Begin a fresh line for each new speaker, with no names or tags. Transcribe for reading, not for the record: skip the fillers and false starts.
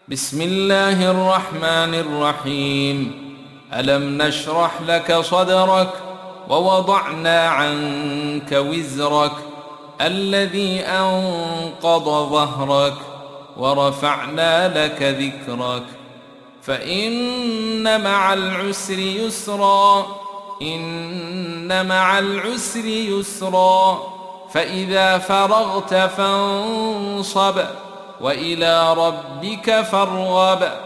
بسم الله الرحمن الرحيم. ألم نشرح لك صدرك ووضعنا عنك وزرك الذي أنقض ظهرك ورفعنا لك ذكرك فإن مع العسر يسرا إن مع العسر يسرا فإذا فرغت فانصب وإلى ربك فارغب.